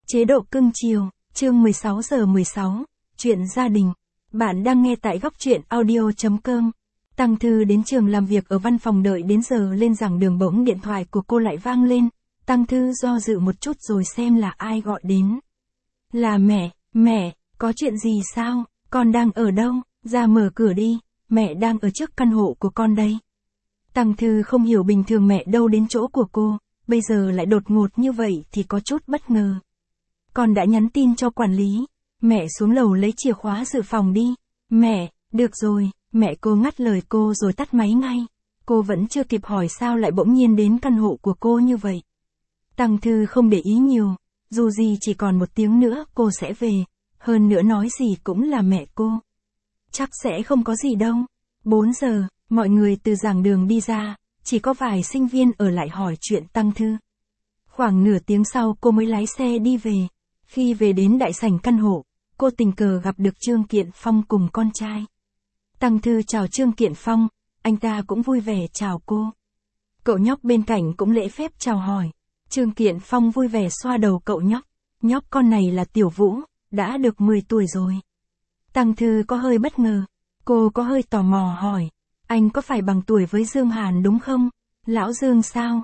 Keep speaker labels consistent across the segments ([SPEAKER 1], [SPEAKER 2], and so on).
[SPEAKER 1] Chế độ cưng chiều, chương 16:16, chuyện gia đình. Bạn đang nghe tại góc truyện audio.com. Tăng Thư đến trường làm việc ở văn phòng đợi đến giờ lên giảng đường bỗng điện thoại của cô lại vang lên. Tăng Thư do dự một chút rồi xem là ai gọi đến. Là mẹ, có chuyện gì sao, con đang ở đâu, ra mở cửa đi, mẹ đang ở trước căn hộ của con đây. Tăng Thư không hiểu bình thường mẹ đâu đến chỗ của cô, bây giờ lại đột ngột như vậy thì có chút bất ngờ. Con đã nhắn tin cho quản lý, mẹ xuống lầu lấy chìa khóa dự phòng đi. Mẹ, được rồi, mẹ cô ngắt lời cô rồi tắt máy ngay. Cô vẫn chưa kịp hỏi sao lại bỗng nhiên đến căn hộ của cô như vậy. Tăng Thư không để ý nhiều, dù gì chỉ còn 1 tiếng nữa cô sẽ về, hơn nữa nói gì cũng là mẹ cô. Chắc sẽ không có gì đâu. 4 giờ, mọi người từ giảng đường đi ra, chỉ có vài sinh viên ở lại hỏi chuyện Tăng Thư. Khoảng nửa tiếng sau cô mới lái xe đi về. Khi về đến đại sảnh căn hộ, cô tình cờ gặp được Trương Kiện Phong cùng con trai. Tăng Thư chào Trương Kiện Phong, anh ta cũng vui vẻ chào cô. Cậu nhóc bên cạnh cũng lễ phép chào hỏi. Trương Kiện Phong vui vẻ xoa đầu cậu nhóc. Nhóc con này là Tiểu Vũ, đã được 10 tuổi rồi. Tăng Thư có hơi bất ngờ. Cô có hơi tò mò hỏi. Anh có phải bằng tuổi với Dương Hàn đúng không? Lão Dương sao?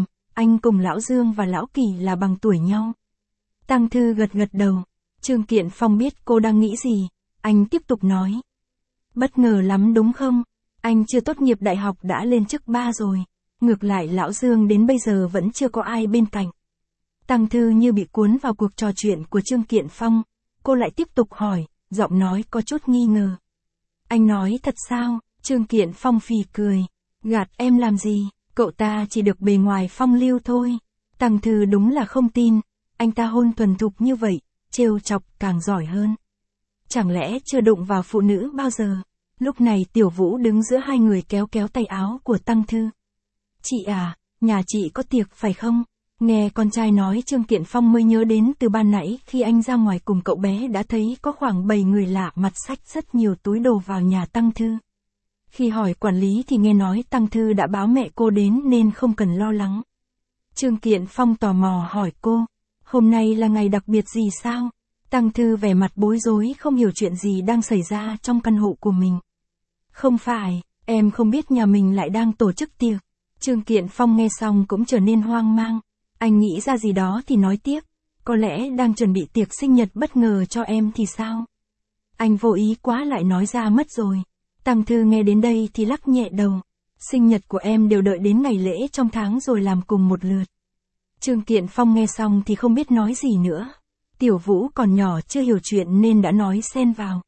[SPEAKER 1] Anh cùng Lão Dương và Lão Kỳ là bằng tuổi nhau. Tăng Thư gật đầu. Trương Kiện Phong biết cô đang nghĩ gì. Anh tiếp tục nói. Bất ngờ lắm đúng không? Anh chưa tốt nghiệp đại học đã lên chức 3 rồi. Ngược lại Lão Dương đến bây giờ vẫn chưa có ai bên cạnh. Tăng Thư như bị cuốn vào cuộc trò chuyện của Trương Kiện Phong. Cô lại tiếp tục hỏi, giọng nói có chút nghi ngờ. Anh nói thật sao? Trương Kiện Phong phì cười. Gạt em làm gì? Cậu ta chỉ được bề ngoài phong lưu thôi. Tăng Thư đúng là không tin. Anh ta hôn thuần thục như vậy, trêu chọc càng giỏi hơn. Chẳng lẽ chưa đụng vào phụ nữ bao giờ? Lúc này Tiểu Vũ đứng giữa hai người kéo tay áo của Tăng Thư. Chị à, nhà chị có tiệc phải không? Nghe con trai nói Trương Kiện Phong mới nhớ đến từ ban nãy khi anh ra ngoài cùng cậu bé đã thấy có khoảng 7 người lạ mặt xách rất nhiều túi đồ vào nhà Tăng Thư. Khi hỏi quản lý thì nghe nói Tăng Thư đã báo mẹ cô đến nên không cần lo lắng. Trương Kiện Phong tò mò hỏi cô. Hôm nay là ngày đặc biệt gì sao? Tăng Thư vẻ mặt bối rối không hiểu chuyện gì đang xảy ra trong căn hộ của mình. Không phải, em không biết nhà mình lại đang tổ chức tiệc. Trương Kiện Phong nghe xong cũng trở nên hoang mang. Anh nghĩ ra gì đó thì nói tiếp. Có lẽ đang chuẩn bị tiệc sinh nhật bất ngờ cho em thì sao? Anh vô ý quá lại nói ra mất rồi. Tăng Thư nghe đến đây thì lắc nhẹ đầu. Sinh nhật của em đều đợi đến ngày lễ trong tháng rồi làm cùng một lượt. Trương Kiện Phong nghe xong thì không biết nói gì nữa. Tiểu Vũ còn nhỏ chưa hiểu chuyện nên đã nói xen vào.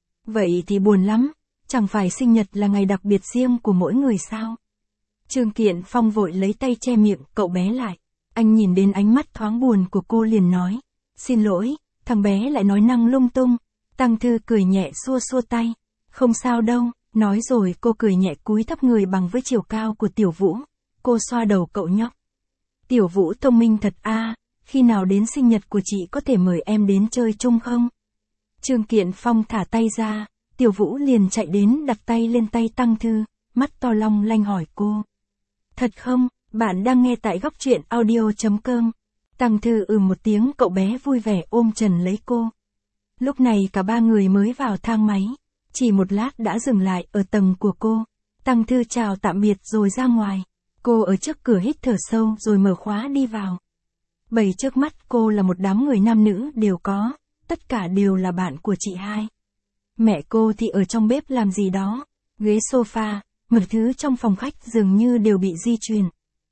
[SPEAKER 1] Vậy thì buồn lắm, chẳng phải sinh nhật là ngày đặc biệt riêng của mỗi người sao? Trương Kiện Phong vội lấy tay che miệng cậu bé lại. Anh nhìn đến ánh mắt thoáng buồn của cô liền nói. Xin lỗi, thằng bé lại nói năng lung tung. Tăng Thư cười nhẹ xua tay. Không sao đâu, nói rồi cô cười nhẹ cúi thấp người bằng với chiều cao của Tiểu Vũ. Cô xoa đầu cậu nhóc. Tiểu Vũ thông minh thật a, khi nào đến sinh nhật của chị có thể mời em đến chơi chung không? Trương Kiện Phong thả tay ra, Tiểu Vũ liền chạy đến đặt tay lên tay Tăng Thư, mắt to long lanh hỏi cô. Thật không, bạn đang nghe tại góc truyện audio.com. Tăng Thư một tiếng cậu bé vui vẻ ôm trần lấy cô. Lúc này cả 3 người mới vào thang máy, chỉ một lát đã dừng lại ở tầng của cô. Tăng Thư chào tạm biệt rồi ra ngoài. Cô ở trước cửa hít thở sâu rồi mở khóa đi vào. Bầy trước mắt cô là một đám người nam nữ đều có, tất cả đều là bạn của chị hai. Mẹ cô thì ở trong bếp làm gì đó, ghế sofa, mọi thứ trong phòng khách dường như đều bị di chuyển.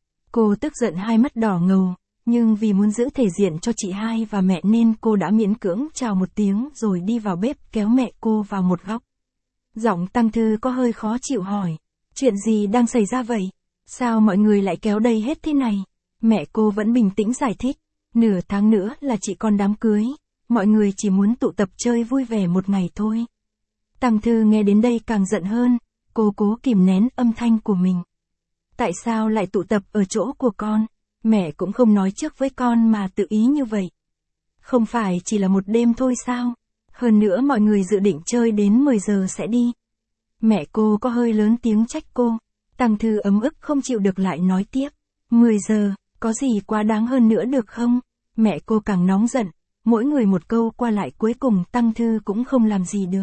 [SPEAKER 1] Cô tức giận hai mắt đỏ ngầu, nhưng vì muốn giữ thể diện cho chị hai và mẹ nên cô đã miễn cưỡng chào một tiếng rồi đi vào bếp kéo mẹ cô vào một góc. Giọng Tăng Thư có hơi khó chịu hỏi, chuyện gì đang xảy ra vậy? Sao mọi người lại kéo đầy hết thế này? Mẹ cô vẫn bình tĩnh giải thích. Nửa tháng nữa là chị con đám cưới. Mọi người chỉ muốn tụ tập chơi vui vẻ một ngày thôi. Tăng Thư nghe đến đây càng giận hơn. Cô cố kìm nén âm thanh của mình. Tại sao lại tụ tập ở chỗ của con? Mẹ cũng không nói trước với con mà tự ý như vậy. Không phải chỉ là một đêm thôi sao? Hơn nữa mọi người dự định chơi đến 10 giờ sẽ đi. Mẹ cô có hơi lớn tiếng trách cô. Tăng Thư ấm ức không chịu được lại nói tiếp. 10 giờ, có gì quá đáng hơn nữa được không? Mẹ cô càng nóng giận, mỗi người một câu qua lại cuối cùng Tăng Thư cũng không làm gì được.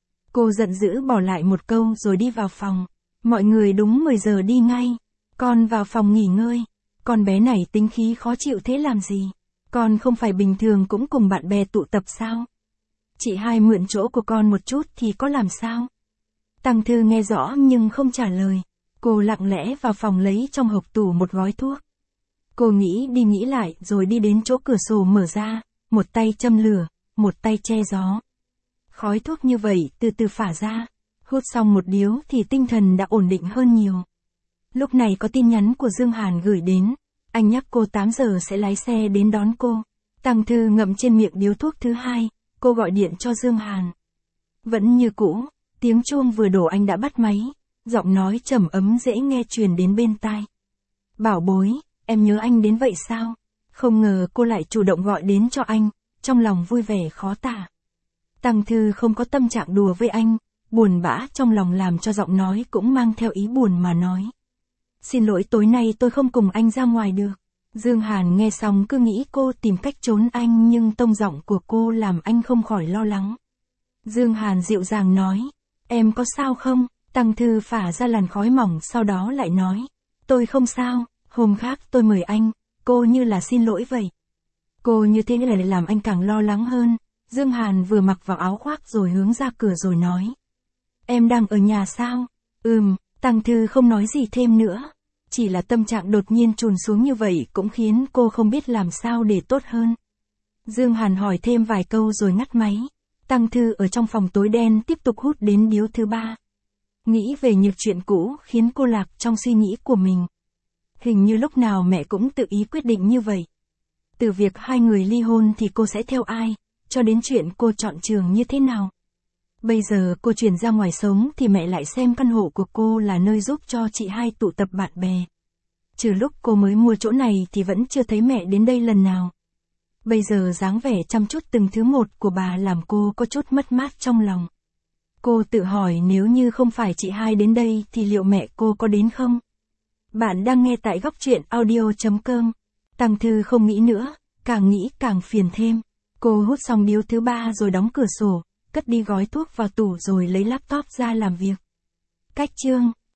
[SPEAKER 1] Cô giận dữ bỏ lại một câu rồi đi vào phòng. Mọi người đúng 10 giờ đi ngay. Con vào phòng nghỉ ngơi. Con bé này tính khí khó chịu thế làm gì? Con không phải bình thường cũng cùng bạn bè tụ tập sao? Chị hai mượn chỗ của con một chút thì có làm sao? Tăng Thư nghe rõ nhưng không trả lời. Cô lặng lẽ vào phòng lấy trong hộc tủ một gói thuốc. Cô nghĩ đi nghĩ lại rồi đi đến chỗ cửa sổ mở ra, một tay châm lửa, một tay che gió. Khói thuốc như vậy từ từ phả ra, hút xong một điếu thì tinh thần đã ổn định hơn nhiều. Lúc này có tin nhắn của Dương Hàn gửi đến, anh nhắc cô 8 giờ sẽ lái xe đến đón cô. Tăng Thư ngậm trên miệng điếu thuốc thứ hai, cô gọi điện cho Dương Hàn. Vẫn như cũ, tiếng chuông vừa đổ anh đã bắt máy, giọng nói trầm ấm dễ nghe truyền đến bên tai. Bảo bối, em nhớ anh đến vậy sao? Không ngờ cô lại chủ động gọi đến cho anh, trong lòng vui vẻ khó tả. Tăng Thư không có tâm trạng đùa với anh, buồn bã trong lòng làm cho giọng nói cũng mang theo ý buồn mà nói. Xin lỗi tối nay tôi không cùng anh ra ngoài được. Dương Hàn nghe xong cứ nghĩ cô tìm cách trốn anh nhưng tông giọng của cô làm anh không khỏi lo lắng. Dương Hàn dịu dàng nói, em có sao không? Tăng Thư phả ra làn khói mỏng sau đó lại nói, tôi không sao, hôm khác tôi mời anh, cô như là xin lỗi vậy. Cô như thế lại làm anh càng lo lắng hơn. Dương Hàn vừa mặc vào áo khoác rồi hướng ra cửa rồi nói. Em đang ở nhà sao? Tăng Thư không nói gì thêm nữa. Chỉ là tâm trạng đột nhiên trùn xuống như vậy cũng khiến cô không biết làm sao để tốt hơn. Dương Hàn hỏi thêm vài câu rồi ngắt máy. Tăng Thư ở trong phòng tối đen tiếp tục hút đến điếu thứ ba. Nghĩ về nhiều chuyện cũ khiến cô lạc trong suy nghĩ của mình. Hình như lúc nào mẹ cũng tự ý quyết định như vậy. Từ việc hai người ly hôn thì cô sẽ theo ai, cho đến chuyện cô chọn trường như thế nào. Bây giờ cô chuyển ra ngoài sống thì mẹ lại xem căn hộ của cô là nơi giúp cho chị hai tụ tập bạn bè. Trừ lúc cô mới mua chỗ này thì vẫn chưa thấy mẹ đến đây lần nào. Bây giờ dáng vẻ chăm chút từng thứ một của bà làm cô có chút mất mát trong lòng. Cô tự hỏi nếu như không phải chị hai đến đây thì liệu mẹ cô có đến không? Bạn đang nghe tại góc truyện audio.com. Tăng Thư không nghĩ nữa, càng nghĩ càng phiền thêm. Cô hút xong điếu thứ ba rồi đóng cửa sổ, cất đi gói thuốc vào tủ rồi lấy laptop ra làm việc. Cách chương